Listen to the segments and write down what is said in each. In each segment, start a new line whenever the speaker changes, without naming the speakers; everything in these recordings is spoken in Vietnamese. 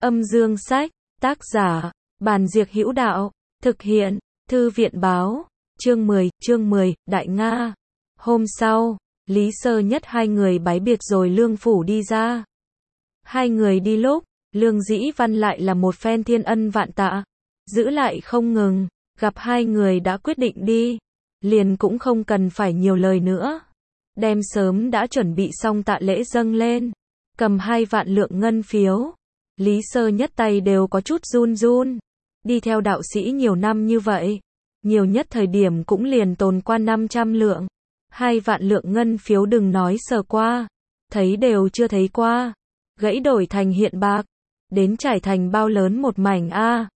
Âm dương sách, tác giả, Bàn Diệc Hữu Đạo, thực hiện, Thư viện báo, chương 10, Đại Nga. Hôm sau, Lý Sơ Nhất hai người bái biệt rồi Lương Phủ đi ra. Hai người đi lúc, Lương Dĩ Văn lại là một phen thiên ân vạn tạ, giữ lại không ngừng, gặp hai người đã quyết định đi, liền cũng không cần phải nhiều lời nữa. Đem sớm đã chuẩn bị xong tạ lễ dâng lên, cầm 2 vạn lượng ngân phiếu. Lý Sơ Nhất tay đều có chút run run, đi theo đạo sĩ nhiều năm như vậy, nhiều nhất thời điểm cũng liền tồn qua 500 lượng. 2 vạn lượng ngân phiếu đừng nói sờ qua, thấy đều chưa thấy qua. Gãy đổi thành hiện bạc, đến trải thành bao lớn một mảnh a.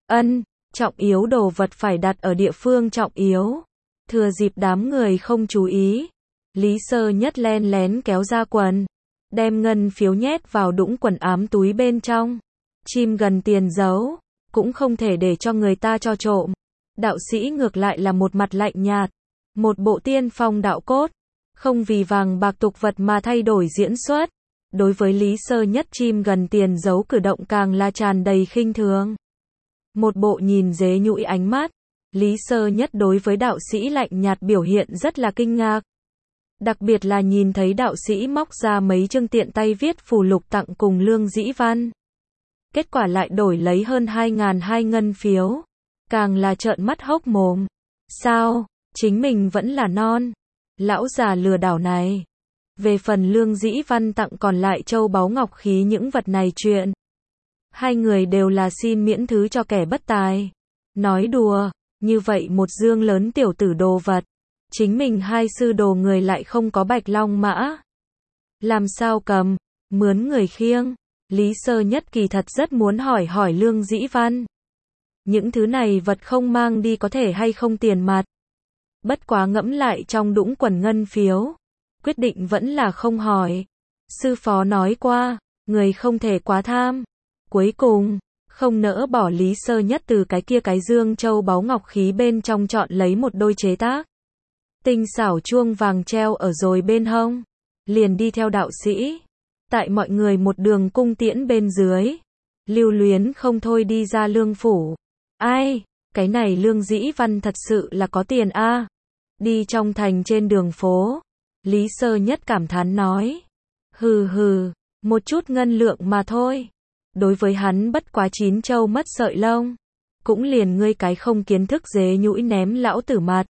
Trọng yếu đồ vật phải đặt ở địa phương trọng yếu. Thừa dịp đám người không chú ý, Lý Sơ Nhất len lén kéo ra quần, đem ngân phiếu nhét vào đũng quần ám túi bên trong. Chim gần tiền giấu, cũng không thể để cho người ta cho trộm. Đạo sĩ ngược lại là một mặt lạnh nhạt, một bộ tiên phong đạo cốt, không vì vàng bạc tục vật mà thay đổi diễn xuất. Đối với Lý Sơ Nhất chim gần tiền giấu cử động càng là tràn đầy khinh thường. Một bộ nhìn dế nhũi ánh mắt, Lý Sơ Nhất đối với đạo sĩ lạnh nhạt biểu hiện rất là kinh ngạc. Đặc biệt là nhìn thấy đạo sĩ móc ra mấy chương tiện tay viết phù lục tặng cùng Lương Dĩ Văn. Kết quả lại đổi lấy hơn 2.200 ngân phiếu. Càng là trợn mắt hốc mồm. Sao, chính mình vẫn là non. Lão già lừa đảo này. Về phần Lương Dĩ Văn tặng còn lại châu báu ngọc khí những vật này chuyện. Hai người đều là xin miễn thứ cho kẻ bất tài. Nói đùa, như vậy một dương lớn tiểu tử đồ vật. Chính mình hai sư đồ người lại không có bạch long mã. Làm sao cầm, mướn người khiêng. Lý Sơ Nhất kỳ thật rất muốn hỏi Lương Dĩ Văn. Những thứ này vật không mang đi có thể hay không tiền mặt. Bất quá ngẫm lại trong đũng quần ngân phiếu. Quyết định vẫn là không hỏi. Sư phó nói qua, người không thể quá tham. Cuối cùng, không nỡ bỏ Lý Sơ Nhất từ cái dương châu báu ngọc khí bên trong chọn lấy một đôi chế tác. Tinh xảo chuông vàng treo ở rồi bên hông. Liền đi theo đạo sĩ. Tại mọi người một đường cung tiễn bên dưới. Lưu luyến không thôi đi ra Lương Phủ. Ai, cái này Lương Dĩ Văn thật sự là có tiền a. Đi trong thành trên đường phố. Lý Sơ Nhất cảm thán nói. Hừ, một chút ngân lượng mà thôi. Đối với hắn bất quá 9 châu mất sợi lông. Cũng liền ngươi cái không kiến thức dế nhũi ném lão tử mặt.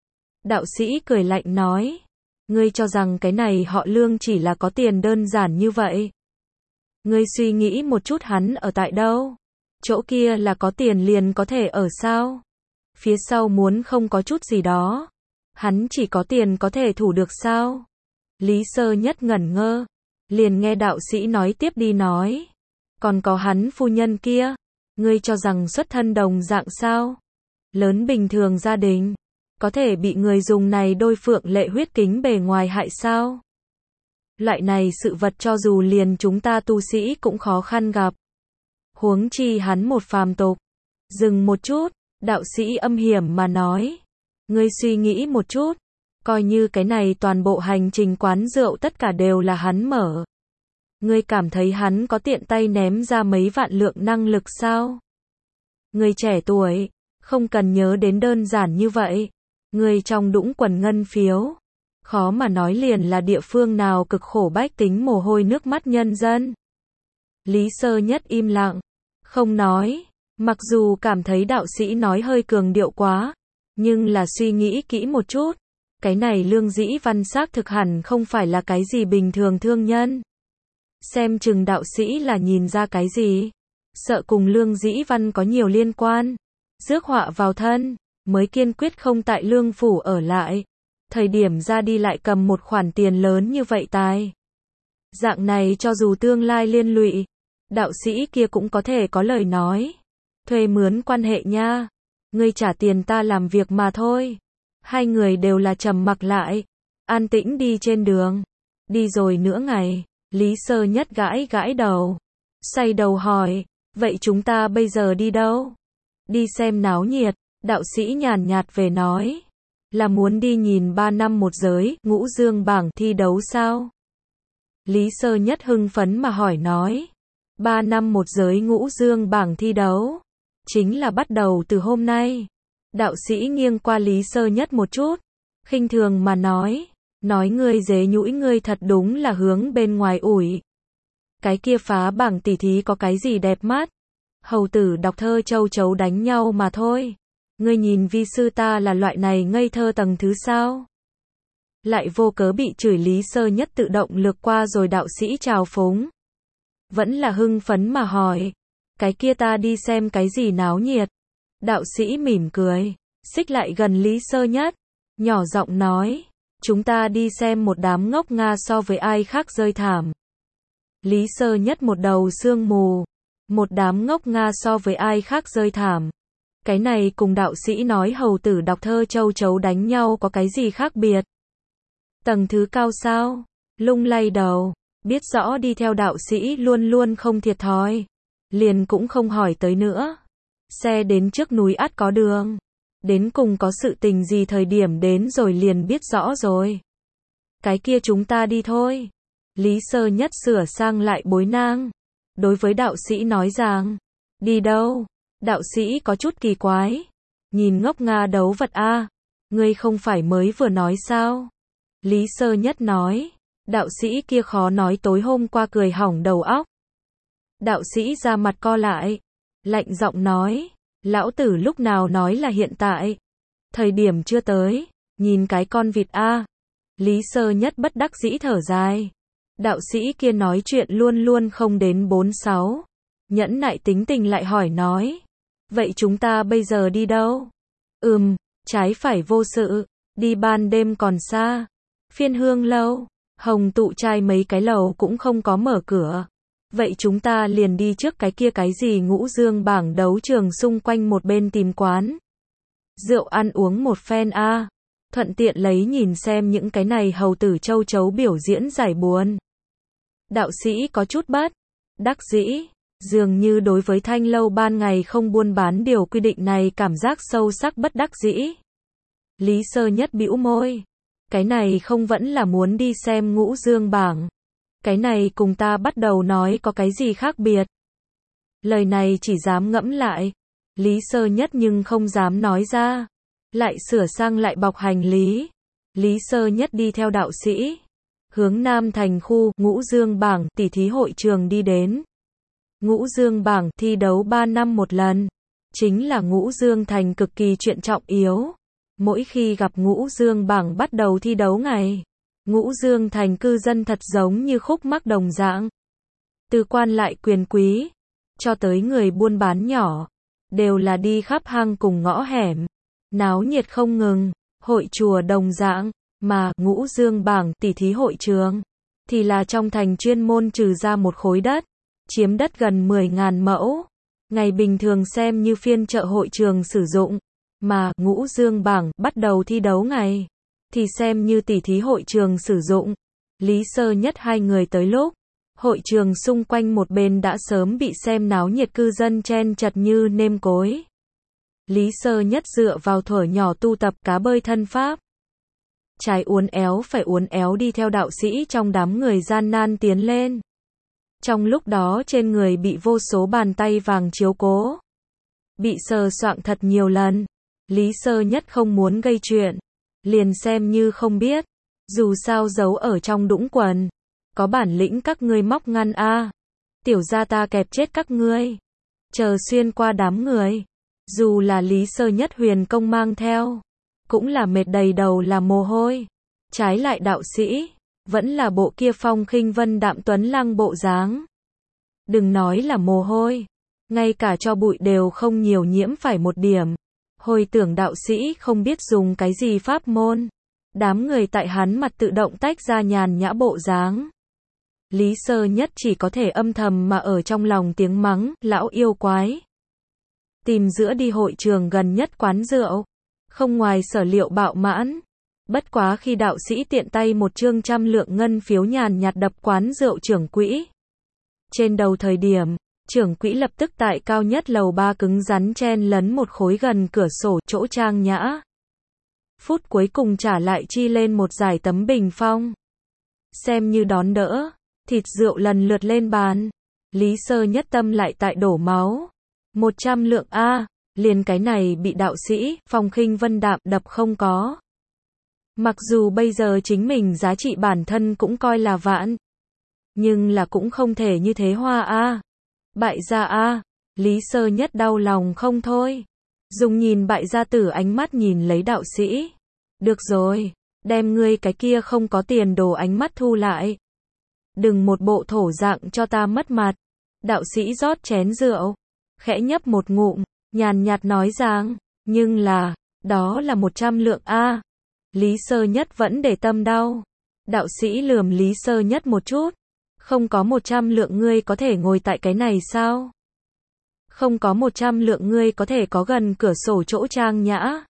Đạo sĩ cười lạnh nói. Ngươi cho rằng cái này họ Lương chỉ là có tiền đơn giản như vậy. Ngươi suy nghĩ một chút hắn ở tại đâu? Chỗ kia là có tiền liền có thể ở sao? Phía sau muốn không có chút gì đó. Hắn chỉ có tiền có thể thủ được sao? Lý Sơ Nhất ngẩn ngơ. Liền nghe đạo sĩ nói tiếp đi nói. Còn có hắn phu nhân kia. Ngươi cho rằng xuất thân đồng dạng sao? Lớn bình thường gia đình. Có thể bị người dùng này đôi phượng lệ huyết kính bề ngoài hại sao? Loại này sự vật cho dù liền chúng ta tu sĩ cũng khó khăn gặp. Huống chi hắn một phàm tục. Dừng một chút, đạo sĩ âm hiểm mà nói. Ngươi suy nghĩ một chút, coi như cái này toàn bộ hành trình quán rượu tất cả đều là hắn mở. Ngươi cảm thấy hắn có tiện tay ném ra mấy vạn lượng năng lực sao? Ngươi trẻ tuổi, không cần nhớ đến đơn giản như vậy. Ngươi trong đũng quần ngân phiếu, khó mà nói liền là địa phương nào cực khổ bách tính mồ hôi nước mắt nhân dân. Lý Sơ Nhất im lặng, không nói, mặc dù cảm thấy đạo sĩ nói hơi cường điệu quá, nhưng là suy nghĩ kỹ một chút, cái này Lương Dĩ Văn xác thực hẳn không phải là cái gì bình thường thương nhân. Xem chừng đạo sĩ là nhìn ra cái gì, sợ cùng Lương Dĩ Văn có nhiều liên quan, rước họa vào thân. Mới kiên quyết không tại Lương Phủ ở lại. Thời điểm ra đi lại cầm một khoản tiền lớn như vậy tài. Dạng này cho dù tương lai liên lụy, đạo sĩ kia cũng có thể có lời nói. Thuê mướn quan hệ nha. Ngươi trả tiền ta làm việc mà thôi. Hai người đều là trầm mặc lại. An tĩnh đi trên đường. Đi rồi nửa ngày. Lý Sơ Nhất gãi đầu. Xoay đầu hỏi. Vậy chúng ta bây giờ đi đâu? Đi xem náo nhiệt. Đạo sĩ nhàn nhạt về nói. Là muốn đi nhìn 3 năm một giới, ngũ dương bảng thi đấu sao? Lý Sơ Nhất hưng phấn mà hỏi nói. 3 năm một giới ngũ dương bảng thi đấu. Chính là bắt đầu từ hôm nay. Đạo sĩ nghiêng qua Lý Sơ Nhất một chút. Khinh thường mà nói ngươi dế nhũi ngươi thật đúng là hướng bên ngoài ủi. Cái kia phá bảng tỉ thí có cái gì đẹp mắt. Hầu tử đọc thơ châu chấu đánh nhau mà thôi. Ngươi nhìn vi sư ta là loại này ngây thơ tầng thứ sao? Lại vô cớ bị chửi. Lý Sơ Nhất tự động lược qua rồi đạo sĩ trào phúng. Vẫn là hưng phấn mà hỏi. Cái kia ta đi xem cái gì náo nhiệt. Đạo sĩ mỉm cười. Xích lại gần Lý Sơ Nhất. Nhỏ giọng nói. Chúng ta đi xem một đám ngốc Nga so với ai khác rơi thảm. Lý Sơ Nhất một đầu sương mù. Một đám ngốc Nga so với ai khác rơi thảm. Cái này cùng đạo sĩ nói hầu tử đọc thơ châu chấu đánh nhau có cái gì khác biệt. Tầng thứ cao sao? Lung lay đầu. Biết rõ đi theo đạo sĩ luôn luôn không thiệt thòi. Liền cũng không hỏi tới nữa. Xe đến trước núi ắt có đường. Đến cùng có sự tình gì thời điểm đến rồi liền biết rõ rồi. Cái kia chúng ta đi thôi. Lý Sơ Nhất sửa sang lại bối nang. Đối với đạo sĩ nói rằng. Đi đâu? Đạo sĩ có chút kỳ quái. Nhìn ngốc Nga đấu vật a. Ngươi không phải mới vừa nói sao? Lý Sơ Nhất nói. Đạo sĩ kia khó nói tối hôm qua cười hỏng đầu óc. Đạo sĩ ra mặt co lại. Lạnh giọng nói. Lão tử lúc nào nói là hiện tại. Thời điểm chưa tới. Nhìn cái con vịt a. Lý Sơ Nhất bất đắc dĩ thở dài. Đạo sĩ kia nói chuyện luôn luôn không đến 4-6. Nhẫn nại tính tình lại hỏi nói. Vậy chúng ta bây giờ đi đâu? Trái phải vô sự. Đi ban đêm còn xa. Phiên hương lâu. Hồng tụ trai mấy cái lầu cũng không có mở cửa. Vậy chúng ta liền đi trước cái kia cái gì ngũ dương bảng đấu trường xung quanh một bên tìm quán. Rượu ăn uống một phen a. Thuận tiện lấy nhìn xem những cái này hầu tử châu chấu biểu diễn giải buồn. Đạo sĩ có chút bất đắc dĩ. Dường như đối với thanh lâu ban ngày không buôn bán điều quy định này cảm giác sâu sắc bất đắc dĩ. Lý Sơ Nhất bĩu môi. Cái này không vẫn là muốn đi xem ngũ dương bảng. Cái này cùng ta bắt đầu nói có cái gì khác biệt. Lời này chỉ dám ngẫm lại. Lý Sơ Nhất nhưng không dám nói ra. Lại sửa sang lại bọc hành lý. Lý Sơ Nhất đi theo đạo sĩ. Hướng Nam thành khu ngũ dương bảng tỉ thí hội trường đi đến. Ngũ dương bảng thi đấu 3 năm một lần. Chính là ngũ dương thành cực kỳ chuyện trọng yếu. Mỗi khi gặp ngũ dương bảng bắt đầu thi đấu ngày. Ngũ dương thành cư dân thật giống như khúc mắc đồng dạng. Từ quan lại quyền quý. Cho tới người buôn bán nhỏ. Đều là đi khắp hang cùng ngõ hẻm. Náo nhiệt không ngừng. Hội chùa đồng dạng. Mà ngũ dương bảng tỉ thí hội trường. Thì là trong thành chuyên môn trừ ra một khối đất. Chiếm đất gần 10.000 mẫu. Ngày bình thường xem như phiên chợ hội trường sử dụng. Mà ngũ dương bảng bắt đầu thi đấu ngày. Thì xem như tỉ thí hội trường sử dụng. Lý Sơ Nhất hai người tới lúc. Hội trường xung quanh một bên đã sớm bị xem náo nhiệt cư dân chen chật như nêm cối. Lý Sơ Nhất dựa vào thuở nhỏ tu tập cá bơi thân pháp. Trái uốn éo phải uốn éo đi theo đạo sĩ trong đám người gian nan tiến lên. Trong lúc đó trên người bị vô số bàn tay vàng chiếu cố. Bị sờ soạng thật nhiều lần. Lý Sơ Nhất không muốn gây chuyện. Liền xem như không biết. Dù sao giấu ở trong đũng quần. Có bản lĩnh các ngươi móc ngăn a. Tiểu gia ta kẹp chết các ngươi. Chờ xuyên qua đám người. Dù là Lý Sơ Nhất huyền công mang theo. Cũng là mệt đầy đầu là mồ hôi. Trái lại đạo sĩ. Vẫn là bộ kia phong khinh vân đạm tuấn lăng bộ dáng. Đừng nói là mồ hôi. Ngay cả cho bụi đều không nhiều nhiễm phải một điểm. Hồi tưởng đạo sĩ không biết dùng cái gì pháp môn. Đám người tại hắn mặt tự động tách ra nhàn nhã bộ dáng. Lý Sơ Nhất chỉ có thể âm thầm mà ở trong lòng tiếng mắng, lão yêu quái. Tìm giữa đi hội trường gần nhất quán rượu. Không ngoài sở liệu bạo mãn. Bất quá khi đạo sĩ tiện tay một chương 100 lượng ngân phiếu nhàn nhạt đập quán rượu trưởng quỹ. Trên đầu thời điểm, trưởng quỹ lập tức tại cao nhất lầu 3 cứng rắn chen lấn một khối gần cửa sổ chỗ trang nhã. Phút cuối cùng trả lại chi lên một dải tấm bình phong. Xem như đón đỡ, thịt rượu lần lượt lên bàn. Lý Sơ Nhất tâm lại tại đổ máu. 100 lượng a, liền cái này bị đạo sĩ Phong Khinh Vân Đạm đập không có. Mặc dù bây giờ chính mình giá trị bản thân cũng coi là vạn, nhưng là cũng không thể như thế hoa a. Bại gia a, Lý Sơ Nhất đau lòng không thôi. Dùng nhìn bại gia tử ánh mắt nhìn lấy đạo sĩ. Được rồi, đem ngươi cái kia không có tiền đồ ánh mắt thu lại. Đừng một bộ thổ dạng cho ta mất mặt. Đạo sĩ rót chén rượu, khẽ nhấp một ngụm, nhàn nhạt nói rằng, nhưng là, đó là 100 lượng a. Lý Sơ Nhất vẫn để tâm đau. Đạo sĩ lườm Lý Sơ Nhất một chút. Không có 100 lượng ngươi có thể ngồi tại cái này sao? Không có 100 lượng ngươi có thể có gần cửa sổ chỗ trang nhã.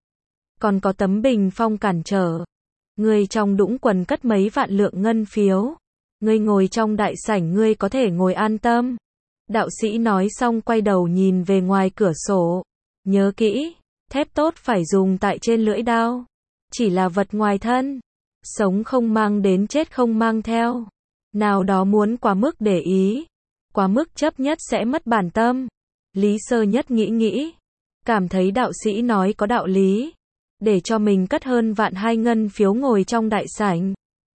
Còn có tấm bình phong cản trở. Ngươi trong đũng quần cất mấy vạn lượng ngân phiếu. Ngươi ngồi trong đại sảnh ngươi có thể ngồi an tâm. Đạo sĩ nói xong quay đầu nhìn về ngoài cửa sổ. Nhớ kỹ, thép tốt phải dùng tại trên lưỡi đao. Chỉ là vật ngoài thân. Sống không mang đến chết không mang theo. Nào đó muốn quá mức để ý. Quá mức chấp nhất sẽ mất bản tâm. Lý Sơ Nhất nghĩ. Cảm thấy đạo sĩ nói có đạo lý. Để cho mình cất hơn vạn hai ngân phiếu ngồi trong đại sảnh.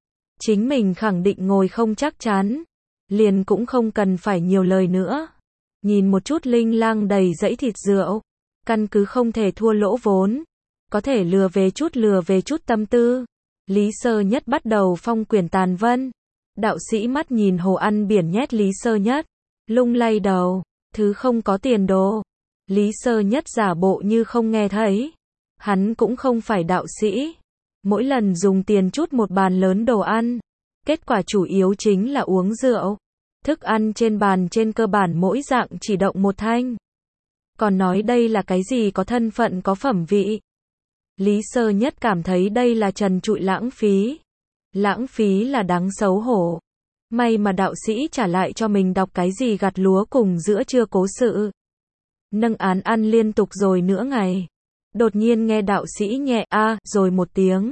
Chính mình khẳng định ngồi không chắc chắn. Liền cũng không cần phải nhiều lời nữa. Nhìn một chút linh lang đầy dãy thịt rượu. Căn cứ không thể thua lỗ vốn. Có thể lừa về chút tâm tư. Lý Sơ Nhất bắt đầu phong quyển tàn vân. Đạo sĩ mắt nhìn hồ ăn biển nhét Lý Sơ Nhất. Lung lay đầu. Thứ không có tiền đồ. Lý Sơ Nhất giả bộ như không nghe thấy. Hắn cũng không phải đạo sĩ. Mỗi lần dùng tiền chút một bàn lớn đồ ăn. Kết quả chủ yếu chính là uống rượu. Thức ăn trên bàn trên cơ bản mỗi dạng chỉ động một thanh. Còn nói đây là cái gì có thân phận có phẩm vị. Lý Sơ Nhất cảm thấy đây là trần trụi lãng phí. Lãng phí là đáng xấu hổ. May mà đạo sĩ trả lại cho mình đọc cái gì gặt lúa cùng giữa trưa cố sự. Nâng án ăn liên tục rồi nửa ngày. Đột nhiên nghe đạo sĩ nhẹ a rồi một tiếng.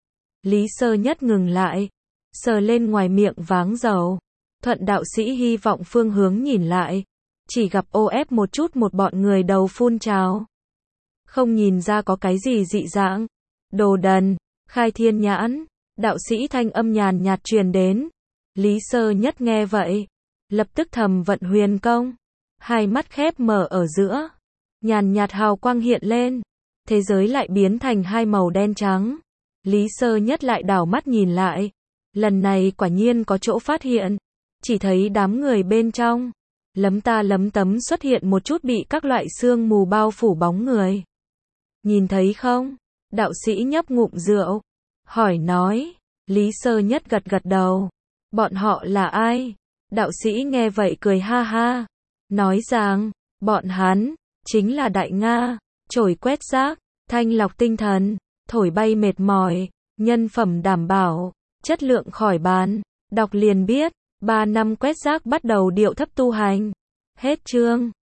Lý Sơ Nhất ngừng lại. Sờ lên ngoài miệng váng dầu. Thuận đạo sĩ hy vọng phương hướng nhìn lại. Chỉ gặp ô ép một chút một bọn người đầu phun trào. Không nhìn ra có cái gì dị dạng. Đồ đần, khai thiên nhãn. Đạo sĩ thanh âm nhàn nhạt truyền đến. Lý Sơ Nhất nghe vậy. Lập tức thầm vận huyền công. Hai mắt khép mở ở giữa. Nhàn nhạt hào quang hiện lên. Thế giới lại biến thành hai màu đen trắng. Lý Sơ Nhất lại đảo mắt nhìn lại. Lần này quả nhiên có chỗ phát hiện. Chỉ thấy đám người bên trong. Lấm ta lấm tấm xuất hiện một chút bị các loại sương mù bao phủ bóng người. Nhìn thấy không? Đạo sĩ nhấp ngụm rượu. Hỏi nói. Lý Sơ Nhất gật gật đầu. Bọn họ là ai? Đạo sĩ nghe vậy cười ha ha. Nói rằng, bọn hắn, chính là Đại Nga. Chổi quét rác, thanh lọc tinh thần, thổi bay mệt mỏi, nhân phẩm đảm bảo, chất lượng khỏi bàn. Đọc liền biết, 3 năm quét rác bắt đầu điệu thấp tu hành. Hết chương.